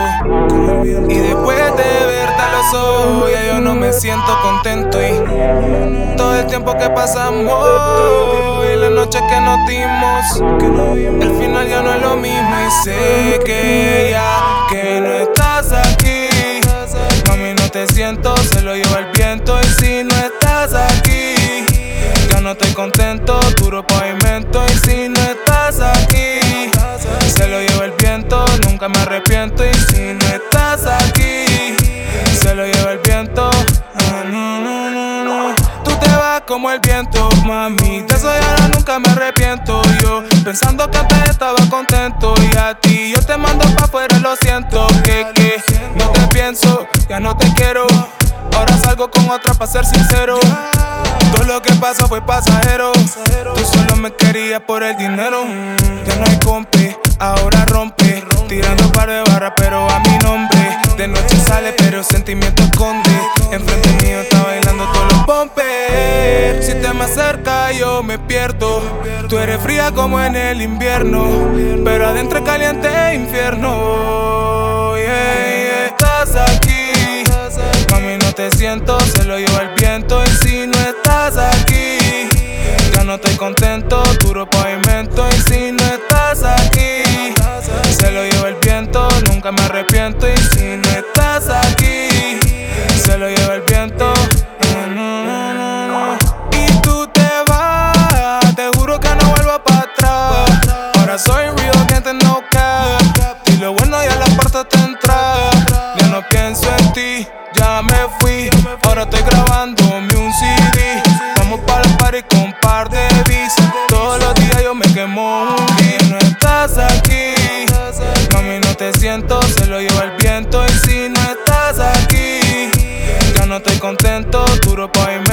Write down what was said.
Y después de verte a los ojos, ya yo no me siento contento. Y todo el tiempo que pasamos y la noche que nos dimos, el final ya no es lo mismo. Y sé que ya que no estás aquí, mami, no te siento, se lo lleva el viento. Y si no estás aquí, ya no estoy contento, duro pavimento. Y si no estás aquí, se lo lleva el viento, nunca me arrepiento. Y si no estás aquí, se lo lleva el viento. Tú te vas como el viento, mami, de eso ya nunca me arrepiento. Yo pensando que antes estaba contento, y a ti yo te mando pa' afuera, lo siento. Que no te pienso, ya no te quiero. Ahora salgo con otra pa' ser sincero. Todo lo que pasó fue pasajero. Tú solo me querías por el dinero. Ya no hay compi, ahora rompe. Tirando par de barras pero a mi nombre. De noche sale pero sentimiento esconde. Enfrente mío está bailando todos los pompes. Si te me acercas yo me pierdo. Tú eres fría como en el invierno, pero adentro es caliente infierno. Estás aquí, mami, no te siento, se lo lleva el viento. Y si no estás aquí, ya no estoy contento, duro pavimento. Y si no estás aquí, se lo lleva el viento, nunca me arrepiento. Y si no estás aquí, se lo lleva el viento. Y tú te vas, te juro que no vuelvo para atrás. Ahora soy real, gente no cap. Y lo bueno ya la parte te entra. Ya no pienso en ti, ya me fui. Ahora estoy grabándome un CD. Vamos para el party con par de bis. Todos los días yo me quemo un beat. No estás aquí, mami, no te siento, se lo lleva el viento. Y si no estás aquí, ya no estoy contento, duro pavimento.